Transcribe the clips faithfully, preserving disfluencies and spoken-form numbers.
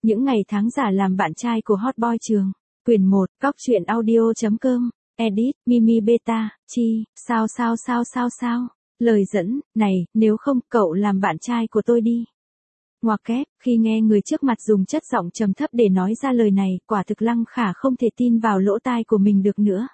Những ngày tháng giả làm bạn trai của hot boy trường. Quyển một, cóc truyện audio.com. Edit, Mimi Beta, Chi, sao sao sao sao sao. Lời dẫn, này, nếu không, cậu làm bạn trai của tôi đi. Ngoặc kép, khi nghe người trước mặt dùng chất giọng trầm thấp để nói ra lời này, quả thực Lăng Khả không thể tin vào lỗ tai của mình được nữa.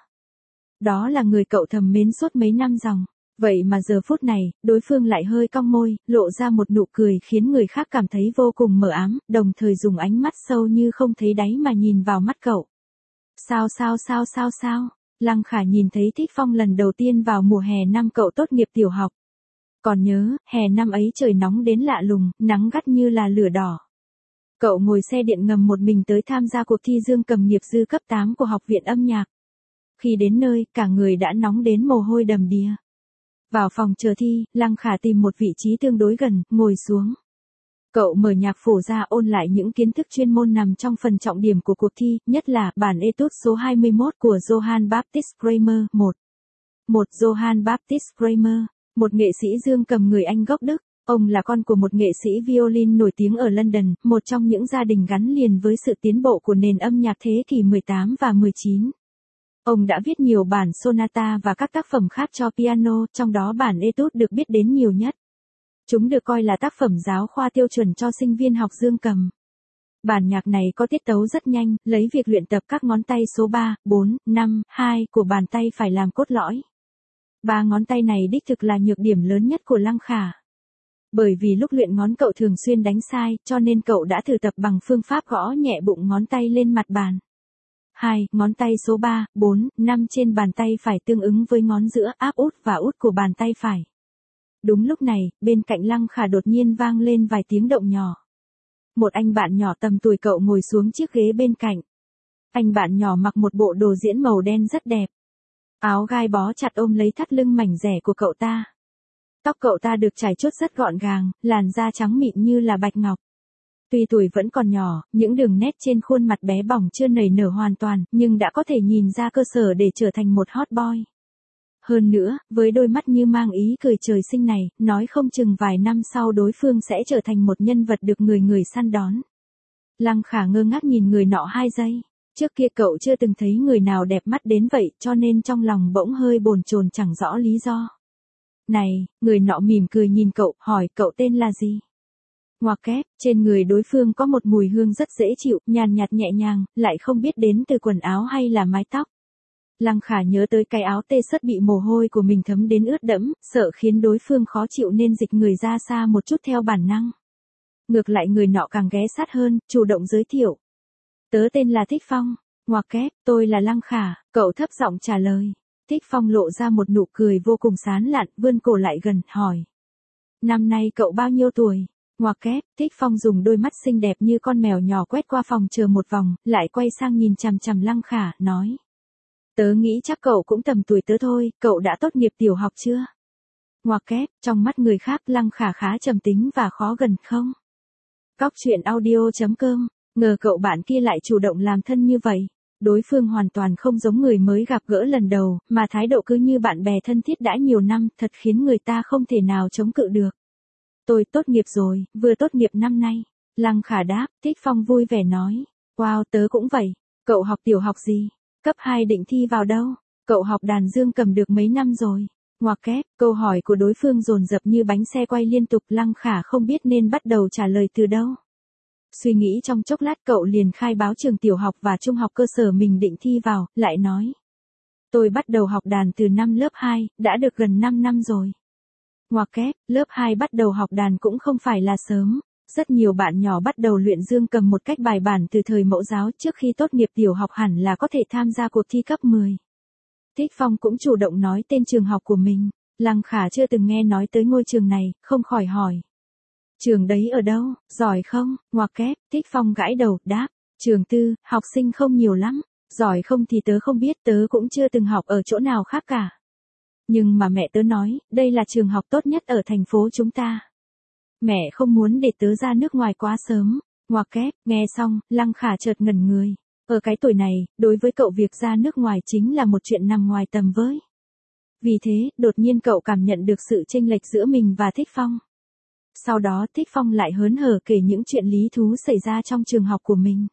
Đó là người cậu thầm mến suốt mấy năm dòng. Vậy mà giờ phút này, đối phương lại hơi cong môi, lộ ra một nụ cười khiến người khác cảm thấy vô cùng mờ ám, đồng thời dùng ánh mắt sâu như không thấy đáy mà nhìn vào mắt cậu. Sao sao sao sao sao? Lăng Khả nhìn thấy Thích Phong lần đầu tiên vào mùa hè năm cậu tốt nghiệp tiểu học. Còn nhớ, hè năm ấy trời nóng đến lạ lùng, nắng gắt như là lửa đỏ. Cậu ngồi xe điện ngầm một mình tới tham gia cuộc thi dương cầm nghiệp dư cấp tám của Học viện âm nhạc. Khi đến nơi, cả người đã nóng đến mồ hôi đầm đìa. Vào phòng chờ thi, Lăng Khả tìm một vị trí tương đối gần, ngồi xuống. Cậu mở nhạc phổ ra ôn lại những kiến thức chuyên môn nằm trong phần trọng điểm của cuộc thi, nhất là bản Etude số hai mươi mốt của Johann Baptist Kramer. một. một. Johann Baptist Kramer, một nghệ sĩ dương cầm người Anh gốc Đức. Ông là con của một nghệ sĩ violin nổi tiếng ở London, một trong những gia đình gắn liền với sự tiến bộ của nền âm nhạc thế kỷ mười tám và mười chín. Ông đã viết nhiều bản sonata và các tác phẩm khác cho piano, trong đó bản Etude được biết đến nhiều nhất. Chúng được coi là tác phẩm giáo khoa tiêu chuẩn cho sinh viên học dương cầm. Bản nhạc này có tiết tấu rất nhanh, lấy việc luyện tập các ngón tay số ba, bốn, năm, hai của bàn tay phải làm cốt lõi. Ba ngón tay này đích thực là nhược điểm lớn nhất của Lăng Khả. Bởi vì lúc luyện ngón cậu thường xuyên đánh sai, cho nên cậu đã thử tập bằng phương pháp gõ nhẹ bụng ngón tay lên mặt bàn. hai. Ngón tay số ba, bốn, năm trên bàn tay phải tương ứng với ngón giữa, áp út và út của bàn tay phải. Đúng lúc này, bên cạnh Lăng Khả đột nhiên vang lên vài tiếng động nhỏ. Một anh bạn nhỏ tầm tuổi cậu ngồi xuống chiếc ghế bên cạnh. Anh bạn nhỏ mặc một bộ đồ diễn màu đen rất đẹp. Áo gai bó chặt ôm lấy thắt lưng mảnh rẻ của cậu ta. Tóc cậu ta được chải chuốt rất gọn gàng, làn da trắng mịn như là bạch ngọc. Tuy tuổi vẫn còn nhỏ, những đường nét trên khuôn mặt bé bỏng chưa nảy nở hoàn toàn, nhưng đã có thể nhìn ra cơ sở để trở thành một hot boy. Hơn nữa, với đôi mắt như mang ý cười trời sinh này, nói không chừng vài năm sau đối phương sẽ trở thành một nhân vật được người người săn đón. Lăng Khả ngơ ngác nhìn người nọ hai giây. Trước kia cậu chưa từng thấy người nào đẹp mắt đến vậy, cho nên trong lòng bỗng hơi bồn chồn chẳng rõ lý do. Này, người nọ mỉm cười nhìn cậu, hỏi cậu tên là gì? Ngoặc kép, trên người đối phương có một mùi hương rất dễ chịu, nhàn nhạt nhẹ nhàng, lại không biết đến từ quần áo hay là mái tóc. Lăng Khả nhớ tới cái áo tê sất bị mồ hôi của mình thấm đến ướt đẫm, sợ khiến đối phương khó chịu nên dịch người ra xa một chút theo bản năng. Ngược lại người nọ càng ghé sát hơn, chủ động giới thiệu. Tớ tên là Thích Phong. Ngoặc kép, tôi là Lăng Khả, cậu thấp giọng trả lời. Thích Phong lộ ra một nụ cười vô cùng sán lạn, vươn cổ lại gần, hỏi. Năm nay cậu bao nhiêu tuổi? Ngoặc kép, Thích Phong dùng đôi mắt xinh đẹp như con mèo nhỏ quét qua phòng chờ một vòng, lại quay sang nhìn chằm chằm Lăng Khả, nói. Tớ nghĩ chắc cậu cũng tầm tuổi tớ thôi, cậu đã tốt nghiệp tiểu học chưa? Ngoặc kép, trong mắt người khác Lăng Khả khá trầm tính và khó gần không? Cóc truyện audio.com, ngờ cậu bạn kia lại chủ động làm thân như vậy. Đối phương hoàn toàn không giống người mới gặp gỡ lần đầu, mà thái độ cứ như bạn bè thân thiết đã nhiều năm, thật khiến người ta không thể nào chống cự được. Tôi tốt nghiệp rồi, vừa tốt nghiệp năm nay. Lăng Khả đáp, Thích Phong vui vẻ nói. Wow, tớ cũng vậy. Cậu học tiểu học gì? Cấp hai định thi vào đâu? Cậu học đàn dương cầm được mấy năm rồi? Ngoặc kép, câu hỏi của đối phương dồn dập như bánh xe quay liên tục, Lăng Khả không biết nên bắt đầu trả lời từ đâu. Suy nghĩ trong chốc lát cậu liền khai báo trường tiểu học và trung học cơ sở mình định thi vào, lại nói. Tôi bắt đầu học đàn từ năm lớp hai, đã được gần năm năm rồi. Ngoặc kép, lớp hai bắt đầu học đàn cũng không phải là sớm. Rất nhiều bạn nhỏ bắt đầu luyện dương cầm một cách bài bản từ thời mẫu giáo, trước khi tốt nghiệp tiểu học hẳn là có thể tham gia cuộc thi cấp mười. Thích Phong cũng chủ động nói tên trường học của mình. Lăng Khả chưa từng nghe nói tới ngôi trường này, không khỏi hỏi. Trường đấy ở đâu, giỏi không? Ngoặc kép, Thích Phong gãi đầu, đáp. Trường tư, học sinh không nhiều lắm. Giỏi không thì tớ không biết, tớ cũng chưa từng học ở chỗ nào khác cả. Nhưng mà mẹ tớ nói, đây là trường học tốt nhất ở thành phố chúng ta. Mẹ không muốn để tớ ra nước ngoài quá sớm. Ngoặc kép, nghe xong, Lăng Khả chợt ngẩn người. Ở cái tuổi này, đối với cậu việc ra nước ngoài chính là một chuyện nằm ngoài tầm với. Vì thế, đột nhiên cậu cảm nhận được sự chênh lệch giữa mình và Thích Phong. Sau đó Thích Phong lại hớn hở kể những chuyện lý thú xảy ra trong trường học của mình.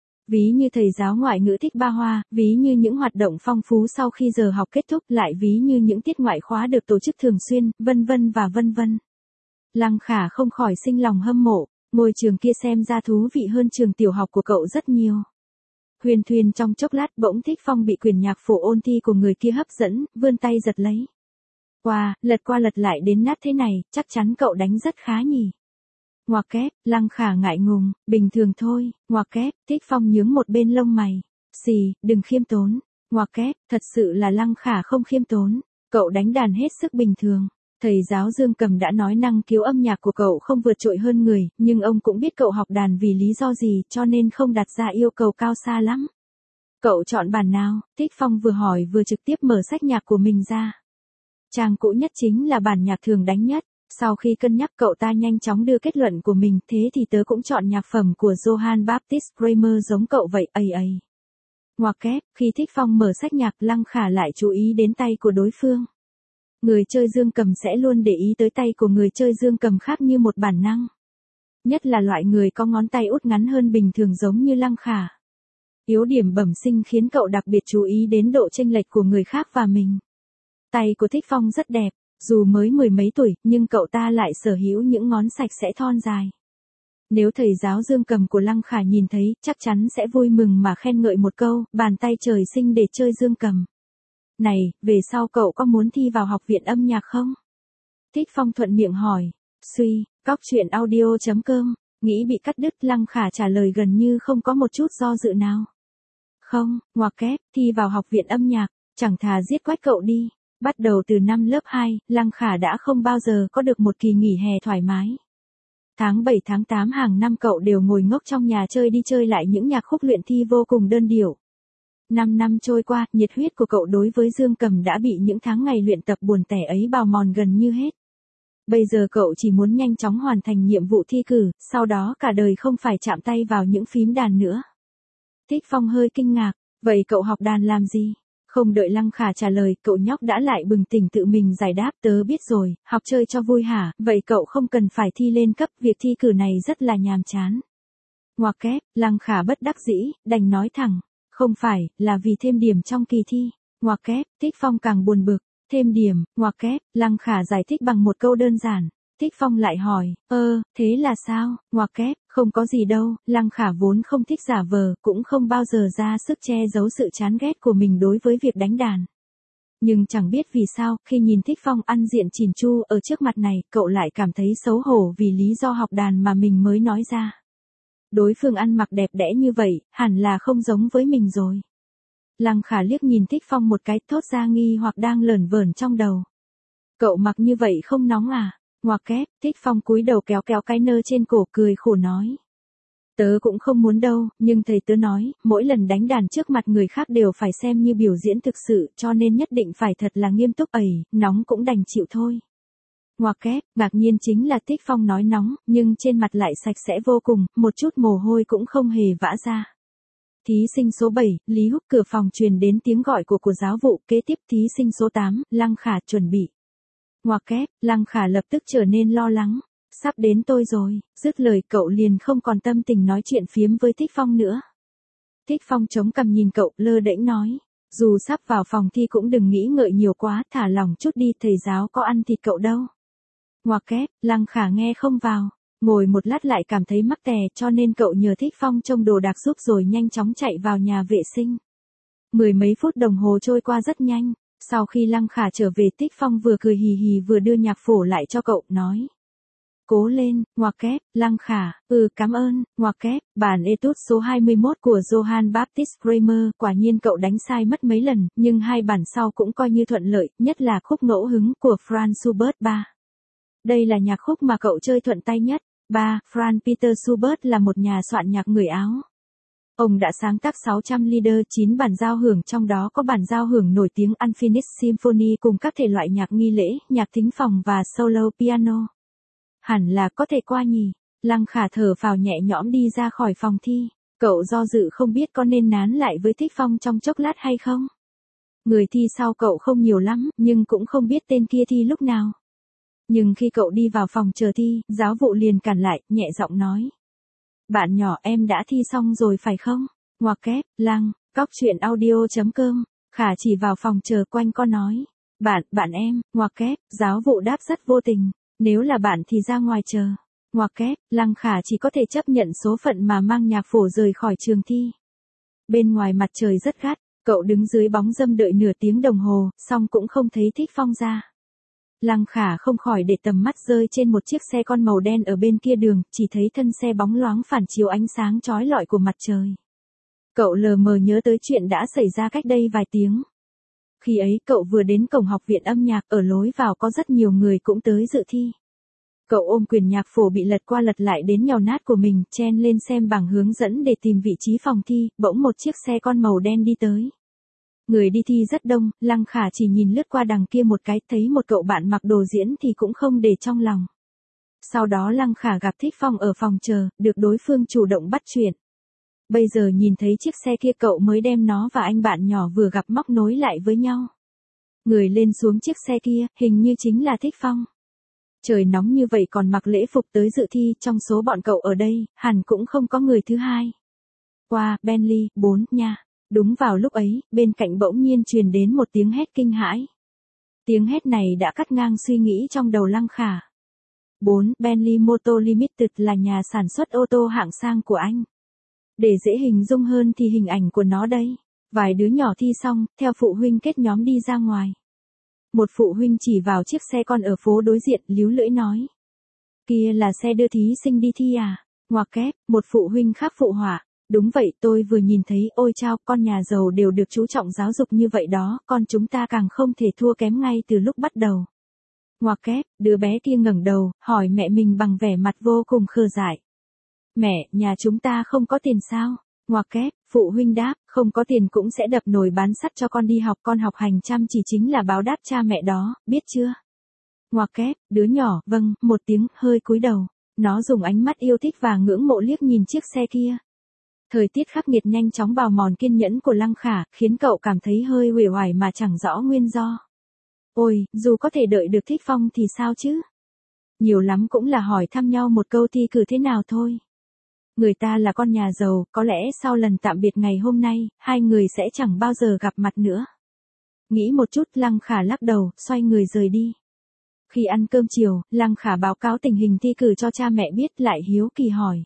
Ví như thầy giáo ngoại ngữ Thích Ba Hoa, ví như những hoạt động phong phú sau khi giờ học kết thúc, lại ví như những tiết ngoại khóa được tổ chức thường xuyên, vân vân và vân vân. Lăng Khả không khỏi sinh lòng hâm mộ, ngôi trường kia xem ra thú vị hơn trường tiểu học của cậu rất nhiều. Huyền thuyền trong chốc lát bỗng Thích Phong bị quyển nhạc phổ ôn thi của người kia hấp dẫn, vươn tay giật lấy. Wow, lật qua lật lại đến nát thế này, chắc chắn cậu đánh rất khá nhỉ. Ngoặc kép, Lăng Khả ngại ngùng, bình thường thôi, ngoặc kép, Thích Phong nhướng một bên lông mày. Xì, đừng khiêm tốn. Ngoặc kép, thật sự là Lăng Khả không khiêm tốn. Cậu đánh đàn hết sức bình thường. Thầy giáo Dương Cầm đã nói năng khiếu âm nhạc của cậu không vượt trội hơn người, nhưng ông cũng biết cậu học đàn vì lý do gì cho nên không đặt ra yêu cầu cao xa lắm. Cậu chọn bản nào? Thích Phong vừa hỏi vừa trực tiếp mở sách nhạc của mình ra. Trang cũ nhất chính là bản nhạc thường đánh nhất. Sau khi cân nhắc cậu ta nhanh chóng đưa kết luận của mình, thế thì tớ cũng chọn nhạc phẩm của Johann Baptist Kramer giống cậu vậy, ây ây. Ngoặc kép, khi Thích Phong mở sách nhạc Lăng Khả lại chú ý đến tay của đối phương. Người chơi dương cầm sẽ luôn để ý tới tay của người chơi dương cầm khác như một bản năng. Nhất là loại người có ngón tay út ngắn hơn bình thường giống như Lăng Khả. Yếu điểm bẩm sinh khiến cậu đặc biệt chú ý đến độ chênh lệch của người khác và mình. Tay của Thích Phong rất đẹp. Dù mới mười mấy tuổi, nhưng cậu ta lại sở hữu những ngón sạch sẽ thon dài. Nếu thầy giáo dương cầm của Lăng Khả nhìn thấy, chắc chắn sẽ vui mừng mà khen ngợi một câu, bàn tay trời sinh để chơi dương cầm. Này, về sau cậu có muốn thi vào học viện âm nhạc không? Thích Phong thuận miệng hỏi. Suy, cóc truyện audio chấm com, nghĩ bị cắt đứt, Lăng Khả trả lời gần như không có một chút do dự nào. Không, ngoặc kép, thi vào học viện âm nhạc, chẳng thà giết quách cậu đi. Bắt đầu từ năm lớp hai, Lăng Khả đã không bao giờ có được một kỳ nghỉ hè thoải mái. Tháng bảy tháng tám hàng năm cậu đều ngồi ngốc trong nhà chơi đi chơi lại những nhạc khúc luyện thi vô cùng đơn điệu. Năm năm trôi qua, nhiệt huyết của cậu đối với dương cầm đã bị những tháng ngày luyện tập buồn tẻ ấy bào mòn gần như hết. Bây giờ cậu chỉ muốn nhanh chóng hoàn thành nhiệm vụ thi cử, sau đó cả đời không phải chạm tay vào những phím đàn nữa. Thích Phong hơi kinh ngạc, vậy cậu học đàn làm gì? Không đợi Lăng Khả trả lời, cậu nhóc đã lại bừng tỉnh tự mình giải đáp, tớ biết rồi, học chơi cho vui hả, vậy cậu không cần phải thi lên cấp, việc thi cử này rất là nhàm chán. Ngoặc kép, Lăng Khả bất đắc dĩ, đành nói thẳng, không phải, là vì thêm điểm trong kỳ thi. Ngoặc kép, Thích Phong càng buồn bực, thêm điểm, ngoặc kép, Lăng Khả giải thích bằng một câu đơn giản. Thích Phong lại hỏi, ơ, thế là sao? Ngoặc kép, không có gì đâu, Lăng Khả vốn không thích giả vờ, cũng không bao giờ ra sức che giấu sự chán ghét của mình đối với việc đánh đàn. Nhưng chẳng biết vì sao, khi nhìn Thích Phong ăn diện chỉn chu ở trước mặt này, cậu lại cảm thấy xấu hổ vì lý do học đàn mà mình mới nói ra. Đối phương ăn mặc đẹp đẽ như vậy, hẳn là không giống với mình rồi. Lăng Khả liếc nhìn Thích Phong một cái, thốt ra nghi hoặc đang lởn vởn trong đầu. Cậu mặc như vậy không nóng à? Ngoặc kép, Thích Phong cúi đầu kéo kéo cái nơ trên cổ cười khổ nói. Tớ cũng không muốn đâu, nhưng thầy tớ nói, mỗi lần đánh đàn trước mặt người khác đều phải xem như biểu diễn thực sự, cho nên nhất định phải thật là nghiêm túc, ẩy, nóng cũng đành chịu thôi. Ngoặc kép, ngạc nhiên chính là Thích Phong nói nóng, nhưng trên mặt lại sạch sẽ vô cùng, một chút mồ hôi cũng không hề vã ra. Thí sinh số bảy, Lý Húc, cửa phòng truyền đến tiếng gọi của của giáo vụ, kế tiếp thí sinh số tám, Lăng Khả chuẩn bị. Ngoặc kép, Lăng Khả lập tức trở nên lo lắng. Sắp đến tôi rồi, dứt lời cậu liền không còn tâm tình nói chuyện phiếm với Thích Phong nữa. Thích Phong chống cằm nhìn cậu, lơ đễnh nói. Dù sắp vào phòng thi cũng đừng nghĩ ngợi nhiều quá, thả lỏng chút đi, thầy giáo có ăn thịt cậu đâu. Ngoặc kép, Lăng Khả nghe không vào. Ngồi một lát lại cảm thấy mắc tè, cho nên cậu nhờ Thích Phong trông đồ đạc giúp rồi nhanh chóng chạy vào nhà vệ sinh. Mười mấy phút đồng hồ trôi qua rất nhanh. Sau khi Lăng Khả trở về, Thích Phong vừa cười hì hì vừa đưa nhạc phổ lại cho cậu, nói. Cố lên, ngoặc kép, Lăng Khả, ừ cảm ơn, ngoặc kép, bản etude số hai mươi mốt của Johann Baptist Kramer, quả nhiên cậu đánh sai mất mấy lần, nhưng hai bản sau cũng coi như thuận lợi, nhất là khúc ngẫu hứng của Franz Schubert ba. Đây là nhạc khúc mà cậu chơi thuận tay nhất. ba. Franz Peter Schubert là một nhà soạn nhạc người Áo. Ông đã sáng tác sáu trăm lieder, chín bản giao hưởng, trong đó có bản giao hưởng nổi tiếng Unfinished Symphony cùng các thể loại nhạc nghi lễ, nhạc thính phòng và solo piano. Hẳn là có thể qua nhỉ. Lăng Khả thở phào nhẹ nhõm đi ra khỏi phòng thi. Cậu do dự không biết có nên nán lại với Thích Phong trong chốc lát hay không. Người thi sau cậu không nhiều lắm, nhưng cũng không biết tên kia thi lúc nào. Nhưng khi cậu đi vào phòng chờ thi, giáo vụ liền cản lại, nhẹ giọng nói. Bạn nhỏ em đã thi xong rồi phải không? Ngoặc kép, Lăng, cóc truyện audio chấm com, Khả chỉ vào phòng chờ quanh co nói. Bạn, bạn em, ngoặc kép, giáo vụ đáp rất vô tình. Nếu là bạn thì ra ngoài chờ. Ngoặc kép, Lăng Khả chỉ có thể chấp nhận số phận mà mang nhạc phổ rời khỏi trường thi. Bên ngoài mặt trời rất gắt, cậu đứng dưới bóng râm đợi nửa tiếng đồng hồ, xong cũng không thấy Thích Phong ra. Lăng Khả không khỏi để tầm mắt rơi trên một chiếc xe con màu đen ở bên kia đường, chỉ thấy thân xe bóng loáng phản chiếu ánh sáng chói lọi của mặt trời. Cậu lờ mờ nhớ tới chuyện đã xảy ra cách đây vài tiếng. Khi ấy cậu vừa đến cổng học viện âm nhạc, ở lối vào có rất nhiều người cũng tới dự thi. Cậu ôm quyển nhạc phổ bị lật qua lật lại đến nhàu nát của mình, chen lên xem bảng hướng dẫn để tìm vị trí phòng thi, bỗng một chiếc xe con màu đen đi tới. Người đi thi rất đông, Lăng Khả chỉ nhìn lướt qua đằng kia một cái, thấy một cậu bạn mặc đồ diễn thì cũng không để trong lòng. Sau đó Lăng Khả gặp Thích Phong ở phòng chờ, được đối phương chủ động bắt chuyện. Bây giờ nhìn thấy chiếc xe kia cậu mới đem nó và anh bạn nhỏ vừa gặp móc nối lại với nhau. Người lên xuống chiếc xe kia, hình như chính là Thích Phong. Trời nóng như vậy còn mặc lễ phục tới dự thi, trong số bọn cậu ở đây, hẳn cũng không có người thứ hai. Qua, Bentley, bốn, nha. Đúng vào lúc ấy, bên cạnh bỗng nhiên truyền đến một tiếng hét kinh hãi. Tiếng hét này đã cắt ngang suy nghĩ trong đầu Lăng Khả. bốn. Bentley Motor Limited là nhà sản xuất ô tô hạng sang của anh. Để dễ hình dung hơn thì hình ảnh của nó đây. Vài đứa nhỏ thi xong, theo phụ huynh kết nhóm đi ra ngoài. Một phụ huynh chỉ vào chiếc xe con ở phố đối diện, líu lưỡi nói. Kia là xe đưa thí sinh đi thi à? Ngoặc kép, một phụ huynh khác phụ họa. Đúng vậy, tôi vừa nhìn thấy, ôi chao, con nhà giàu đều được chú trọng giáo dục như vậy đó, con chúng ta càng không thể thua kém ngay từ lúc bắt đầu. Ngoặc kép, đứa bé kia ngẩng đầu, hỏi mẹ mình bằng vẻ mặt vô cùng khờ dại. Mẹ, nhà chúng ta không có tiền sao? Ngoặc kép, phụ huynh đáp, không có tiền cũng sẽ đập nồi bán sắt cho con đi học, con học hành chăm chỉ chính là báo đáp cha mẹ đó, biết chưa? Ngoặc kép, đứa nhỏ, vâng, một tiếng, hơi cúi đầu. Nó dùng ánh mắt yêu thích và ngưỡng mộ liếc nhìn chiếc xe kia. Thời tiết khắc nghiệt nhanh chóng bào mòn kiên nhẫn của Lăng Khả, khiến cậu cảm thấy hơi uể oải mà chẳng rõ nguyên do. Ôi, dù có thể đợi được Thích Phong thì sao chứ? Nhiều lắm cũng là hỏi thăm nhau một câu thi cử thế nào thôi. Người ta là con nhà giàu, có lẽ sau lần tạm biệt ngày hôm nay, hai người sẽ chẳng bao giờ gặp mặt nữa. Nghĩ một chút, Lăng Khả lắc đầu, xoay người rời đi. Khi ăn cơm chiều, Lăng Khả báo cáo tình hình thi cử cho cha mẹ biết, lại hiếu kỳ hỏi.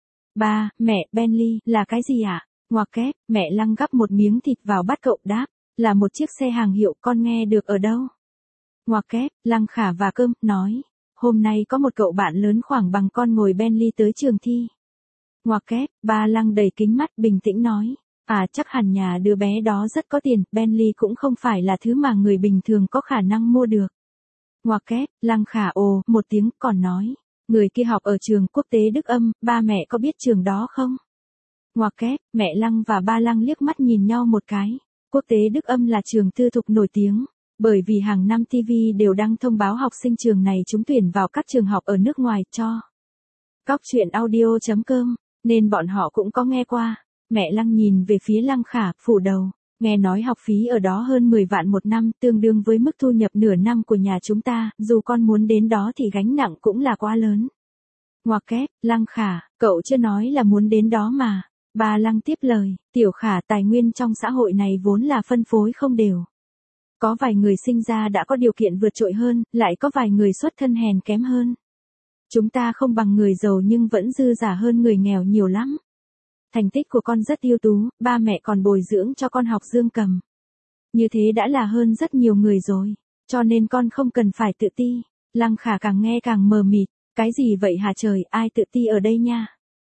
Ba, mẹ, Bentley, là cái gì ạ? À? Ngoặc kép, mẹ Lăng gắp một miếng thịt vào bát cậu đáp, là một chiếc xe hàng hiệu, con nghe được ở đâu? Ngoặc kép, Lăng Khả và cơm, nói, hôm nay có một cậu bạn lớn khoảng bằng con ngồi Bentley tới trường thi. Ngoặc kép, ba Lăng đầy kính mắt bình tĩnh nói, à chắc hẳn nhà đứa bé đó rất có tiền, Bentley cũng không phải là thứ mà người bình thường có khả năng mua được. Ngoặc kép, Lăng Khả ồ, một tiếng, còn nói. Người kia học ở trường quốc tế Đức Âm, ba mẹ có biết trường đó không? Ngoặc kép, mẹ Lăng và ba Lăng liếc mắt nhìn nhau một cái. Quốc tế Đức Âm là trường tư thục nổi tiếng, bởi vì hàng năm ti vi đều đăng thông báo học sinh trường này trúng tuyển vào các trường học ở nước ngoài cho. Cóc truyện audio chấm com, nên bọn họ cũng có nghe qua. Mẹ Lăng nhìn về phía Lăng Khả, phủ đầu. Nghe nói học phí ở đó hơn mười vạn một năm, tương đương với mức thu nhập nửa năm của nhà chúng ta, dù con muốn đến đó thì gánh nặng cũng là quá lớn. Ngoặc kép, Lăng Khả, cậu chưa nói là muốn đến đó mà. Ba Lăng tiếp lời, Tiểu Khả, tài nguyên trong xã hội này vốn là phân phối không đều. Có vài người sinh ra đã có điều kiện vượt trội hơn, lại có vài người xuất thân hèn kém hơn. Chúng ta không bằng người giàu nhưng vẫn dư giả hơn người nghèo nhiều lắm. Thành tích của con rất ưu tú, ba mẹ còn bồi dưỡng cho con học dương cầm. Như thế đã là hơn rất nhiều người rồi, cho nên con không cần phải tự ti. Lăng Khả càng nghe càng mờ mịt, cái gì vậy hả trời, ai tự ti ở đây nha.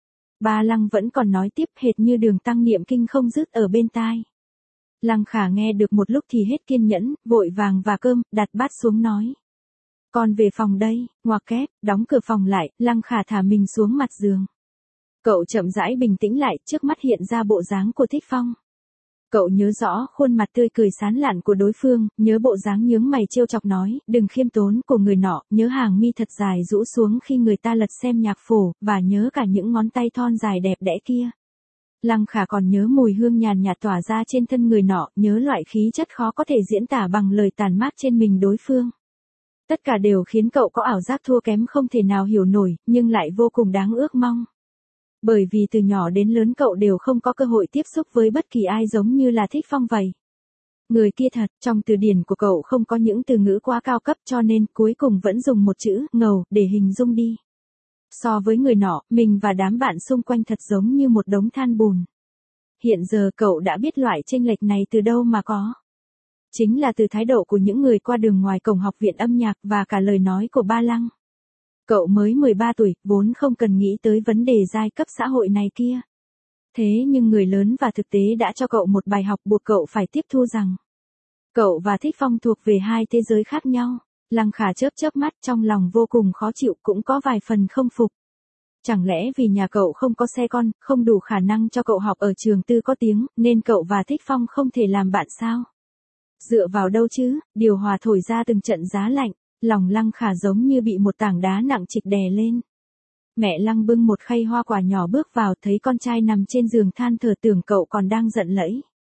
Ba Lăng vẫn còn nói tiếp hệt như đường tăng niệm kinh không dứt ở bên tai. Lăng Khả nghe được một lúc thì hết kiên nhẫn, vội vàng và cơm, đặt bát xuống nói. Con về phòng đây, ngoặc kép, đóng cửa phòng lại, Lăng Khả thả mình xuống mặt giường. Cậu chậm rãi bình tĩnh lại, trước mắt hiện ra bộ dáng của Thích Phong. Cậu nhớ rõ khuôn mặt tươi cười sán lạn của đối phương, nhớ bộ dáng nhướng mày trêu chọc nói, đừng khiêm tốn của người nọ, nhớ hàng mi thật dài rũ xuống khi người ta lật xem nhạc phổ, và nhớ cả những ngón tay thon dài đẹp đẽ kia. Lăng Khả còn nhớ mùi hương nhàn nhạt tỏa ra trên thân người nọ, nhớ loại khí chất khó có thể diễn tả bằng lời tàn mát trên mình đối phương. Tất cả đều khiến cậu có ảo giác thua kém không thể nào hiểu nổi, nhưng lại vô cùng đáng ước mong. Bởi vì từ nhỏ đến lớn cậu đều không có cơ hội tiếp xúc với bất kỳ ai giống như là Thích Phong vậy. Người kia thật, trong từ điển của cậu không có những từ ngữ quá cao cấp cho nên cuối cùng vẫn dùng một chữ, ngầu, để hình dung đi. So với người nọ, mình và đám bạn xung quanh thật giống như một đống than bùn. Hiện giờ cậu đã biết loại chênh lệch này từ đâu mà có. Chính là từ thái độ của những người qua đường ngoài cổng học viện âm nhạc và cả lời nói của ba Lăng. Cậu mới mười ba tuổi, vốn không cần nghĩ tới vấn đề giai cấp xã hội này kia. Thế nhưng người lớn và thực tế đã cho cậu một bài học buộc cậu phải tiếp thu rằng cậu và Thích Phong thuộc về hai thế giới khác nhau. Lăng Khả chớp chớp mắt, trong lòng vô cùng khó chịu, cũng có vài phần không phục. Chẳng lẽ vì nhà cậu không có xe con, không đủ khả năng cho cậu học ở trường tư có tiếng, nên cậu và Thích Phong không thể làm bạn sao? Dựa vào đâu chứ, điều hòa thổi ra từng trận giá lạnh, lòng Lăng Khả giống như bị một tảng đá nặng trịch đè lên. Mẹ Lăng bưng một khay hoa quả nhỏ bước vào, thấy con trai nằm trên giường than thở, tưởng cậu còn đang giận lẫy.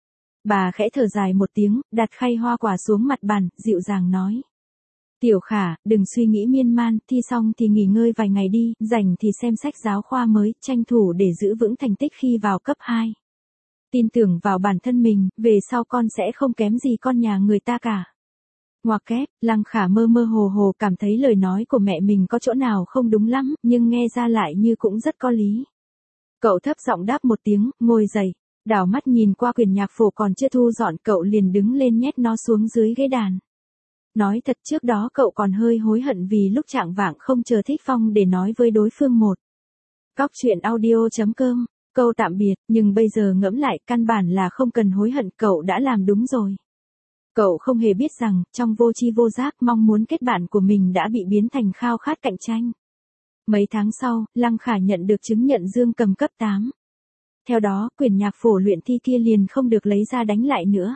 Bà khẽ thở dài một tiếng, đặt khay hoa quả xuống mặt bàn, dịu dàng nói. Tiểu Khả, đừng suy nghĩ miên man, thi xong thì nghỉ ngơi vài ngày đi, rảnh thì xem sách giáo khoa mới, tranh thủ để giữ vững thành tích khi vào cấp hai. Tin tưởng vào bản thân mình, về sau con sẽ không kém gì con nhà người ta cả. Ngoặc kép, Lăng Khả mơ mơ hồ hồ cảm thấy lời nói của mẹ mình có chỗ nào không đúng lắm, nhưng nghe ra lại như cũng rất có lý. Cậu thấp giọng đáp một tiếng, ngồi dậy, đảo mắt nhìn qua quyển nhạc phổ còn chưa thu dọn, cậu liền đứng lên nhét nó xuống dưới ghế đàn. Nói thật, trước đó cậu còn hơi hối hận vì lúc chạng vạng không chờ Thích Phong để nói với đối phương một. Cóc truyện audio chấm com, câu tạm biệt, nhưng bây giờ ngẫm lại, căn bản là không cần hối hận, cậu đã làm đúng rồi. Cậu không hề biết rằng, trong vô tri vô giác, mong muốn kết bạn của mình đã bị biến thành khao khát cạnh tranh. Mấy tháng sau, Lăng Khả nhận được chứng nhận dương cầm cấp tám. Theo đó, quyển nhạc phổ luyện thi kia liền không được lấy ra đánh lại nữa.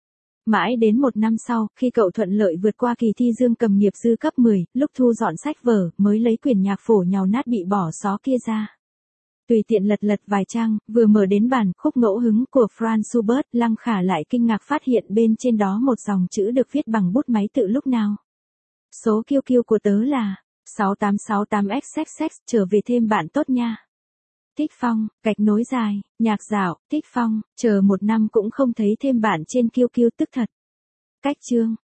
Mãi đến một năm sau, khi cậu thuận lợi vượt qua kỳ thi dương cầm nghiệp dư cấp mười, lúc thu dọn sách vở, mới lấy quyển nhạc phổ nhàu nát bị bỏ xó kia ra. Tùy tiện lật lật vài trang, vừa mở đến bản khúc ngẫu hứng của Franz Schubert, Lăng Khả lại kinh ngạc phát hiện bên trên đó một dòng chữ được viết bằng bút máy tự lúc nào. Số kiêu kiêu của tớ là sáu tám sáu tám x x x, trở về thêm bạn tốt nha. Thích Phong, gạch nối dài, nhạc dạo, Thích Phong, chờ một năm cũng không thấy thêm bạn trên kiêu kiêu, tức thật. Cách chương.